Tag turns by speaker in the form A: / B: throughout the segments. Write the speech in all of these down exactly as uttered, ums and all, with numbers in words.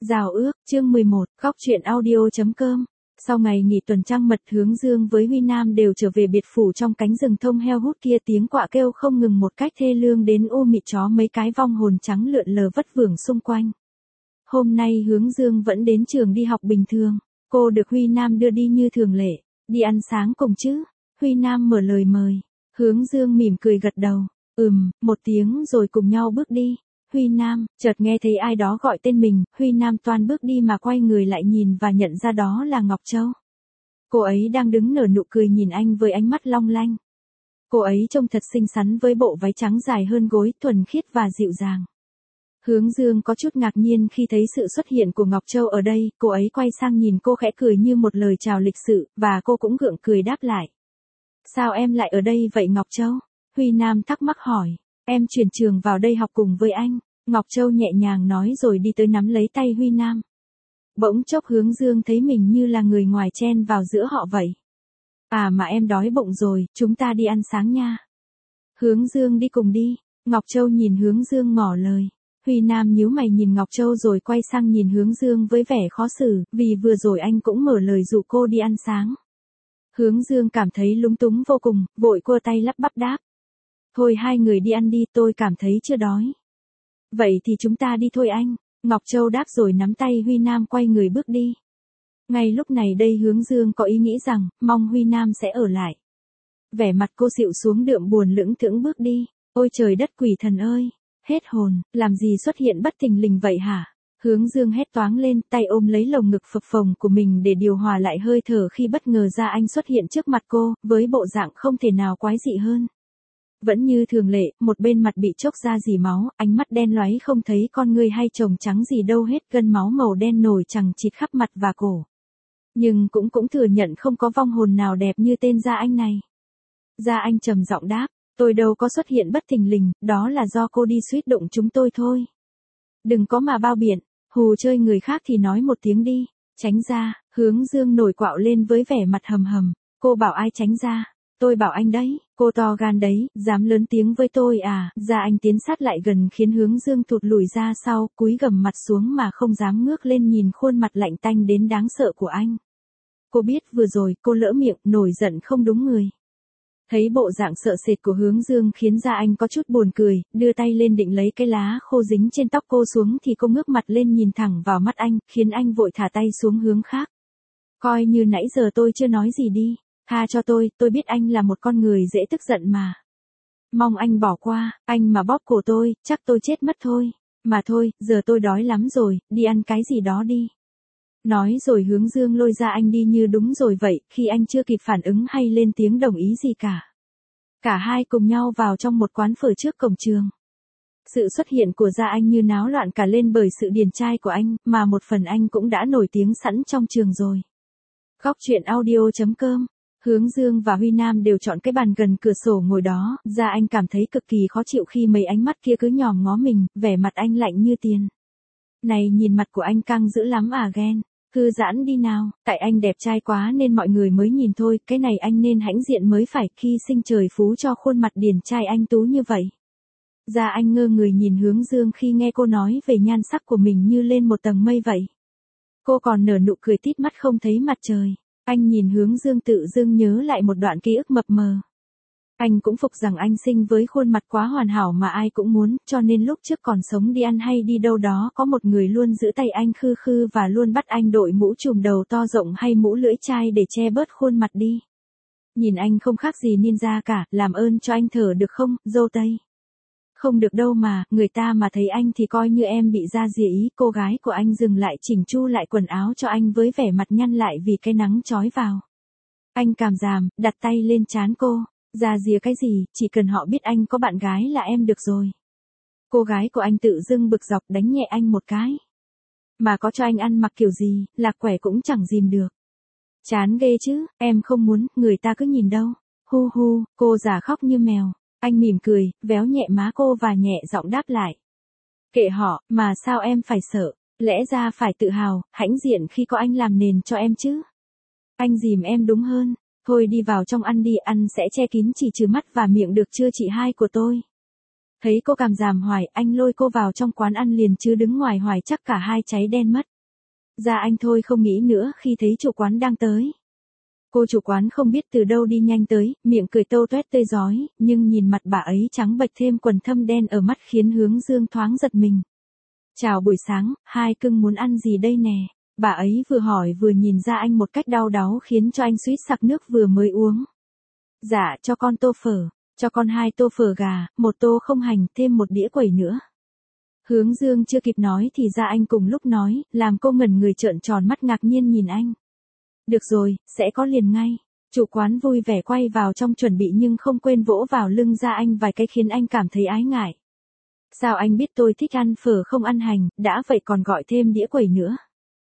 A: Rào ước, chương mười một, góc truyện audio.com. Sau ngày nghỉ tuần trăng mật, Hướng Dương với Huy Nam đều trở về biệt phủ trong cánh rừng thông heo hút kia, tiếng quạ kêu không ngừng một cách thê lương đến u mị, chó mấy cái vong hồn trắng lượn lờ vất vưởng xung quanh. Hôm nay Hướng Dương vẫn đến trường đi học bình thường, cô được Huy Nam đưa đi như thường lệ, đi ăn sáng cùng chứ? Huy Nam mở lời mời, Hướng Dương mỉm cười gật đầu, ừm, một tiếng rồi cùng nhau bước đi. Huy Nam, chợt nghe thấy ai đó gọi tên mình, Huy Nam toan bước đi mà quay người lại nhìn và nhận ra đó là Ngọc Châu. Cô ấy đang đứng nở nụ cười nhìn anh với ánh mắt long lanh. Cô ấy trông thật xinh xắn với bộ váy trắng dài hơn gối, thuần khiết và dịu dàng. Hướng Dương có chút ngạc nhiên khi thấy sự xuất hiện của Ngọc Châu ở đây, cô ấy quay sang nhìn cô khẽ cười như một lời chào lịch sự, và cô cũng gượng cười đáp lại. Sao em lại ở đây vậy Ngọc Châu? Huy Nam thắc mắc hỏi. Em chuyển trường vào đây học cùng với anh, Ngọc Châu nhẹ nhàng nói rồi đi tới nắm lấy tay Huy Nam. Bỗng chốc Hướng Dương thấy mình như là người ngoài chen vào giữa họ vậy. À mà em đói bụng rồi, chúng ta đi ăn sáng nha. Hướng Dương đi cùng đi, Ngọc Châu nhìn Hướng Dương ngỏ lời. Huy Nam nhíu mày nhìn Ngọc Châu rồi quay sang nhìn Hướng Dương với vẻ khó xử, vì vừa rồi anh cũng mở lời dụ cô đi ăn sáng. Hướng Dương cảm thấy lúng túng vô cùng, vội cua tay lắp bắp đáp. Thôi hai người đi ăn đi, tôi cảm thấy chưa đói. Vậy thì chúng ta đi thôi anh, Ngọc Châu đáp rồi nắm tay Huy Nam quay người bước đi. Ngay lúc này đây Hướng Dương có ý nghĩ rằng, mong Huy Nam sẽ ở lại. Vẻ mặt cô xịu xuống đượm buồn lững thững bước đi. Ôi trời đất quỷ thần ơi, hết hồn, làm gì xuất hiện bất thình lình vậy hả? Hướng Dương hét toáng lên, tay ôm lấy lồng ngực phập phồng của mình để điều hòa lại hơi thở khi bất ngờ ra anh xuất hiện trước mặt cô, với bộ dạng không thể nào quái dị hơn. Vẫn như thường lệ, một bên mặt bị chốc ra dì máu, ánh mắt đen lóe không thấy con ngươi hay tròng trắng gì đâu hết, gân máu màu đen nổi chằng chịt khắp mặt và cổ. Nhưng cũng cũng thừa nhận không có vong hồn nào đẹp như tên Gia Anh này. Gia Anh trầm giọng đáp, tôi đâu có xuất hiện bất thình lình, đó là do cô đi suýt đụng chúng tôi thôi. Đừng có mà bao biện, hù chơi người khác thì nói một tiếng đi, tránh ra. Hướng Dương nổi quạo lên với vẻ mặt hầm hầm, cô bảo ai tránh ra? Tôi bảo anh đấy, cô to gan đấy, dám lớn tiếng với tôi à? Gia Anh tiến sát lại gần khiến Hướng Dương thụt lùi ra sau, cúi gằm mặt xuống mà không dám ngước lên nhìn khuôn mặt lạnh tanh đến đáng sợ của anh. Cô biết vừa rồi cô lỡ miệng, nổi giận không đúng người. Thấy bộ dạng sợ sệt của Hướng Dương khiến Gia Anh có chút buồn cười, đưa tay lên định lấy cái lá khô dính trên tóc cô xuống thì cô ngước mặt lên nhìn thẳng vào mắt anh, khiến anh vội thả tay xuống hướng khác. Coi như nãy giờ tôi chưa nói gì đi. Tha cho tôi, tôi biết anh là một con người dễ tức giận mà. Mong anh bỏ qua, anh mà bóp cổ tôi, chắc tôi chết mất thôi. Mà thôi, giờ tôi đói lắm rồi, đi ăn cái gì đó đi. Nói rồi Hướng Dương lôi ra anh đi như đúng rồi vậy, khi anh chưa kịp phản ứng hay lên tiếng đồng ý gì cả. Cả hai cùng nhau vào trong một quán phở trước cổng trường. Sự xuất hiện của Gia Anh như náo loạn cả lên bởi sự điển trai của anh, mà một phần anh cũng đã nổi tiếng sẵn trong trường rồi. Góc truyện audio.com. Hướng Dương và Huy Nam đều chọn cái bàn gần cửa sổ ngồi đó, Gia Anh cảm thấy cực kỳ khó chịu khi mấy ánh mắt kia cứ nhòm ngó mình, vẻ mặt anh lạnh như tiền. Này nhìn mặt của anh căng dữ lắm à ghen, thư giãn đi nào, tại anh đẹp trai quá nên mọi người mới nhìn thôi, cái này anh nên hãnh diện mới phải, khi sinh trời phú cho khuôn mặt điển trai anh tú như vậy. Gia Anh ngơ người nhìn Hướng Dương khi nghe cô nói về nhan sắc của mình như lên một tầng mây vậy. Cô còn nở nụ cười tít mắt không thấy mặt trời. Anh nhìn Hướng Dương tự dưng nhớ lại một đoạn ký ức mập mờ. Anh cũng phục rằng anh sinh với khuôn mặt quá hoàn hảo mà ai cũng muốn, cho nên lúc trước còn sống đi ăn hay đi đâu đó có một người luôn giữ tay anh khư khư và luôn bắt anh đội mũ trùm đầu to rộng hay mũ lưỡi chai để che bớt khuôn mặt đi. Nhìn anh không khác gì ninja cả, làm ơn cho anh thở được không, dâu tây. Không được đâu mà, người ta mà thấy anh thì coi như em bị ra dìa ý. Cô gái của anh dừng lại chỉnh chu lại quần áo cho anh với vẻ mặt nhăn lại vì cái nắng chói vào. Anh càm ràm, đặt tay lên trán cô, ra dìa cái gì, chỉ cần họ biết anh có bạn gái là em được rồi. Cô gái của anh tự dưng bực dọc đánh nhẹ anh một cái. Mà có cho anh ăn mặc kiểu gì, lạc quẻ cũng chẳng dìm được. Chán ghê chứ, em không muốn, người ta cứ nhìn đâu. Hu hu, cô giả khóc như mèo. Anh mỉm cười, véo nhẹ má cô và nhẹ giọng đáp lại. Kệ họ, mà sao em phải sợ, lẽ ra phải tự hào, hãnh diện khi có anh làm nền cho em chứ. Anh dìm em đúng hơn, thôi đi vào trong ăn đi, ăn sẽ che kín chỉ trừ mắt và miệng được chưa chị hai của tôi. Thấy cô càm ràm hoài, anh lôi cô vào trong quán ăn liền chứ đứng ngoài hoài chắc cả hai cháy đen mất. Gia Anh thôi không nghĩ nữa khi thấy chủ quán đang tới. Cô chủ quán không biết từ đâu đi nhanh tới, miệng cười tâu toét tươi rói, nhưng nhìn mặt bà ấy trắng bệch thêm quầng thâm đen ở mắt khiến Hướng Dương thoáng giật mình. Chào buổi sáng, hai cưng muốn ăn gì đây nè? Bà ấy vừa hỏi vừa nhìn Gia Anh một cách đau đáu khiến cho anh suýt sặc nước vừa mới uống. Dạ, cho con tô phở, cho con hai tô phở gà, một tô không hành, thêm một đĩa quẩy nữa. Hướng Dương chưa kịp nói thì Gia Anh cùng lúc nói, làm cô ngẩn người trợn tròn mắt ngạc nhiên nhìn anh. Được rồi, sẽ có liền ngay. Chủ quán vui vẻ quay vào trong chuẩn bị nhưng không quên vỗ vào lưng Gia Anh vài cái khiến anh cảm thấy ái ngại. Sao anh biết tôi thích ăn phở không ăn hành, đã vậy còn gọi thêm đĩa quẩy nữa.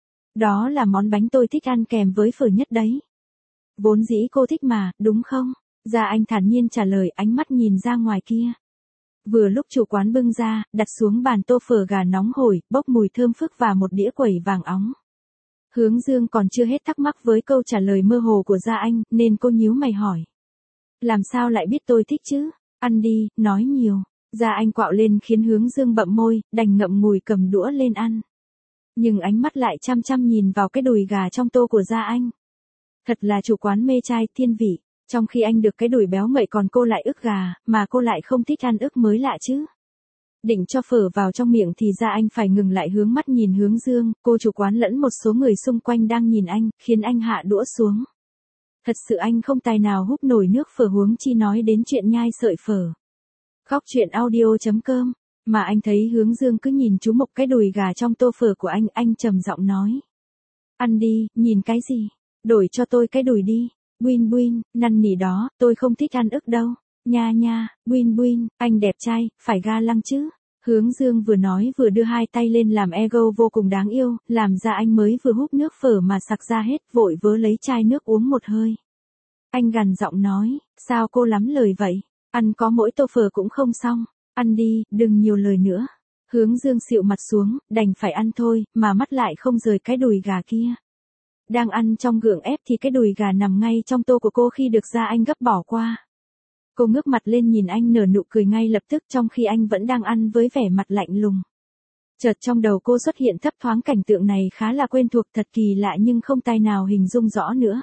A: Đó là món bánh tôi thích ăn kèm với phở nhất đấy. Vốn dĩ cô thích mà, đúng không? Gia Anh thản nhiên trả lời, ánh mắt nhìn ra ngoài kia. Vừa lúc chủ quán bưng ra, đặt xuống bàn tô phở gà nóng hổi, bốc mùi thơm phức và một đĩa quẩy vàng óng. Hướng Dương còn chưa hết thắc mắc với câu trả lời mơ hồ của Gia Anh, nên cô nhíu mày hỏi. Làm sao lại biết tôi thích chứ? Ăn đi, nói nhiều. Gia Anh quạo lên khiến Hướng Dương bậm môi, đành ngậm ngùi cầm đũa lên ăn. Nhưng ánh mắt lại chăm chăm nhìn vào cái đùi gà trong tô của Gia Anh. Thật là chủ quán mê trai thiên vị, trong khi anh được cái đùi béo ngậy còn cô lại ức gà, mà cô lại không thích ăn ức mới lạ chứ. Định cho phở vào trong miệng thì Gia Anh phải ngừng lại hướng mắt nhìn Hướng Dương, cô chủ quán lẫn một số người xung quanh đang nhìn anh, khiến anh hạ đũa xuống. Thật sự anh không tài nào húp nổi nước phở huống chi nói đến chuyện nhai sợi phở. Khóc chuyện audio chấm com, mà anh thấy Hướng Dương cứ nhìn chú mộc cái đùi gà trong tô phở của anh, anh trầm giọng nói. Ăn đi, nhìn cái gì? Đổi cho tôi cái đùi đi. Buin buin, năn nỉ đó, tôi không thích ăn ức đâu. Nha nha, buin buin, anh đẹp trai, phải ga lăng chứ. Hướng Dương vừa nói vừa đưa hai tay lên làm ego vô cùng đáng yêu, làm ra anh mới vừa húp nước phở mà sặc ra hết, vội vớ lấy chai nước uống một hơi. Anh gằn giọng nói, sao cô lắm lời vậy? Ăn có mỗi tô phở cũng không xong, ăn đi, đừng nhiều lời nữa. Hướng Dương xịu mặt xuống, đành phải ăn thôi, mà mắt lại không rời cái đùi gà kia. Đang ăn trong gượng ép thì cái đùi gà nằm ngay trong tô của cô khi được Gia Anh gấp bỏ qua. Cô ngước mặt lên nhìn anh nở nụ cười ngay lập tức trong khi anh vẫn đang ăn với vẻ mặt lạnh lùng. Chợt trong đầu cô xuất hiện thấp thoáng cảnh tượng này khá là quen thuộc, thật kỳ lạ nhưng không tài nào hình dung rõ nữa.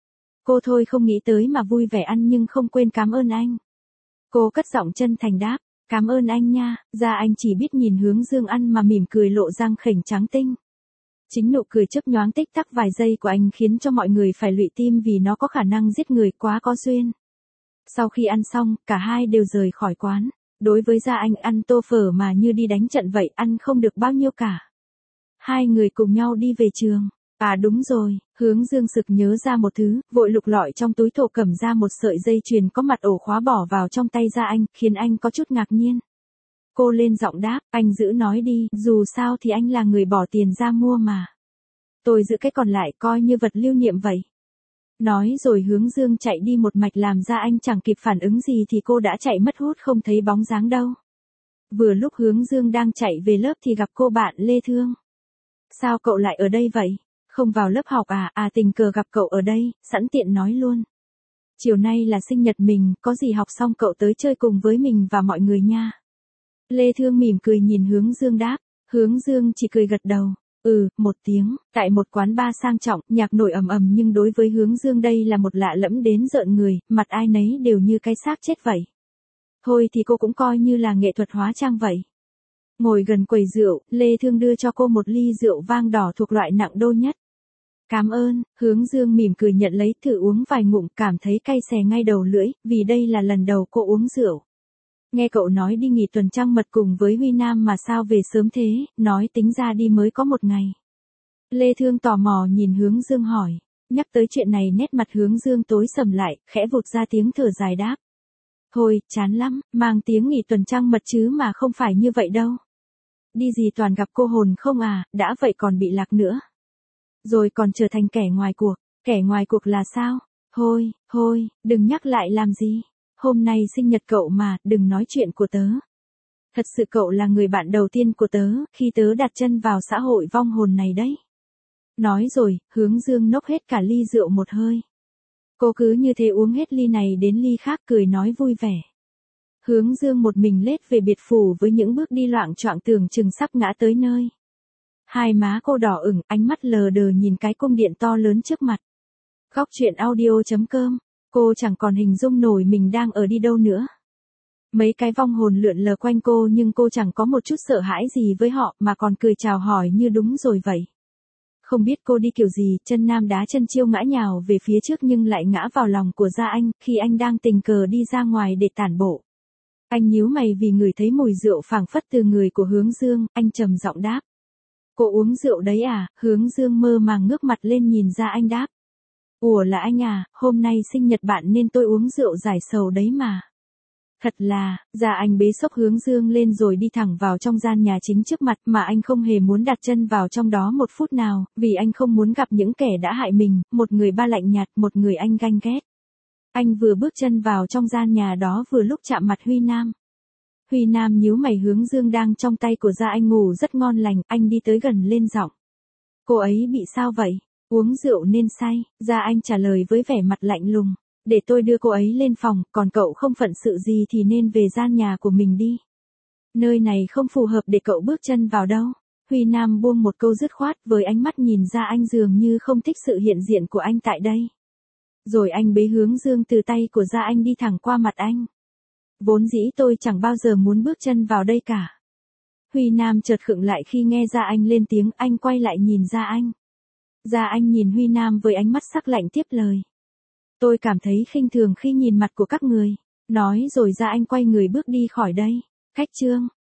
A: Cô thôi không nghĩ tới mà vui vẻ ăn nhưng không quên cảm ơn anh. Cô cất giọng chân thành đáp, cảm ơn anh nha. Gia Anh chỉ biết nhìn Hướng Dương ăn mà mỉm cười lộ răng khểnh trắng tinh. Chính nụ cười chớp nhoáng tích tắc vài giây của anh khiến cho mọi người phải lụy tim vì nó có khả năng giết người, quá có duyên. Sau khi ăn xong, cả hai đều rời khỏi quán. Đối với Gia Anh, ăn tô phở mà như đi đánh trận vậy, ăn không được bao nhiêu cả. Hai người cùng nhau đi về trường. À đúng rồi, Hướng Dương sực nhớ ra một thứ, vội lục lọi trong túi thổ cẩm ra một sợi dây chuyền có mặt ổ khóa bỏ vào trong tay Gia Anh, khiến anh có chút ngạc nhiên. Cô lên giọng đáp, anh giữ nói đi, dù sao thì anh là người bỏ tiền ra mua mà. Tôi giữ cái còn lại coi như vật lưu niệm vậy. Nói rồi Hướng Dương chạy đi một mạch làm Gia Anh chẳng kịp phản ứng gì thì cô đã chạy mất hút không thấy bóng dáng đâu. Vừa lúc Hướng Dương đang chạy về lớp thì gặp cô bạn Lê Thương. Sao cậu lại ở đây vậy? Không vào lớp học à? À tình cờ gặp cậu ở đây, sẵn tiện nói luôn. Chiều nay là sinh nhật mình, có gì học xong cậu tới chơi cùng với mình và mọi người nha. Lê Thương mỉm cười nhìn Hướng Dương đáp, Hướng Dương chỉ cười gật đầu. Ừ, một tiếng, tại một quán bar sang trọng, nhạc nổi ầm ầm nhưng đối với Hướng Dương đây là một lạ lẫm đến rợn người, mặt ai nấy đều như cái xác chết vậy. Thôi thì cô cũng coi như là nghệ thuật hóa trang vậy. Ngồi gần quầy rượu, Lê Thương đưa cho cô một ly rượu vang đỏ thuộc loại nặng đô nhất. Cảm ơn, Hướng Dương mỉm cười nhận lấy thử uống vài ngụm, cảm thấy cay xè ngay đầu lưỡi, vì đây là lần đầu cô uống rượu. Nghe cậu nói đi nghỉ tuần trăng mật cùng với Huy Nam mà sao về sớm thế, nói tính ra đi mới có một ngày. Lê Thương tò mò nhìn Hướng Dương hỏi, nhắc tới chuyện này nét mặt Hướng Dương tối sầm lại, khẽ vụt ra tiếng thở dài đáp. Thôi, chán lắm, mang tiếng nghỉ tuần trăng mật chứ mà không phải như vậy đâu. Đi gì toàn gặp cô hồn không à, đã vậy còn bị lạc nữa. Rồi còn trở thành kẻ ngoài cuộc, kẻ ngoài cuộc là sao? Thôi, thôi, đừng nhắc lại làm gì. Hôm nay sinh nhật cậu mà, đừng nói chuyện của tớ. Thật sự cậu là người bạn đầu tiên của tớ, khi tớ đặt chân vào xã hội vong hồn này đấy. Nói rồi, Hướng Dương nốc hết cả ly rượu một hơi. Cô cứ như thế uống hết ly này đến ly khác cười nói vui vẻ. Hướng Dương một mình lết về biệt phủ với những bước đi loạng choạng tưởng chừng sắp ngã tới nơi. Hai má cô đỏ ửng, ánh mắt lờ đờ nhìn cái cung điện to lớn trước mặt. Góc truyện audio.com, cô chẳng còn hình dung nổi mình đang ở đi đâu nữa. Mấy cái vong hồn lượn lờ quanh cô nhưng cô chẳng có một chút sợ hãi gì với họ mà còn cười chào hỏi như đúng rồi vậy. Không biết cô đi kiểu gì, chân nam đá chân chiêu ngã nhào về phía trước nhưng lại ngã vào lòng của Gia Anh khi anh đang tình cờ đi ra ngoài để tản bộ. Anh nhíu mày vì ngửi thấy mùi rượu phảng phất từ người của Hướng Dương, anh trầm giọng đáp. Cô uống rượu đấy à? Hướng Dương mơ màng ngước mặt lên nhìn Gia Anh đáp. Ủa là anh à, hôm nay sinh nhật bạn nên tôi uống rượu giải sầu đấy mà. Thật là, Gia Anh bế xốc Hướng Dương lên rồi đi thẳng vào trong gian nhà chính trước mặt mà anh không hề muốn đặt chân vào trong đó một phút nào, vì anh không muốn gặp những kẻ đã hại mình, một người ba lạnh nhạt, một người anh ganh ghét. Anh vừa bước chân vào trong gian nhà đó vừa lúc chạm mặt Huy Nam. Huy Nam nhíu mày Hướng Dương đang trong tay của Gia Anh ngủ rất ngon lành, anh đi tới gần lên giọng. Cô ấy bị sao vậy? Uống rượu nên say, Gia Anh trả lời với vẻ mặt lạnh lùng. Để tôi đưa cô ấy lên phòng, còn cậu không phận sự gì thì nên về gian nhà của mình đi. Nơi này không phù hợp để cậu bước chân vào đâu. Huy Nam buông một câu dứt khoát với ánh mắt nhìn Gia Anh dường như không thích sự hiện diện của anh tại đây. Rồi anh bế Hướng Dương từ tay của Gia Anh đi thẳng qua mặt anh. Vốn dĩ tôi chẳng bao giờ muốn bước chân vào đây cả. Huy Nam chợt khựng lại khi nghe Gia Anh lên tiếng, anh quay lại nhìn Gia Anh. Gia Anh nhìn Huy Nam với ánh mắt sắc lạnh tiếp lời. Tôi cảm thấy khinh thường khi nhìn mặt của các người. Nói rồi Gia Anh quay người bước đi khỏi đây. Khách trương.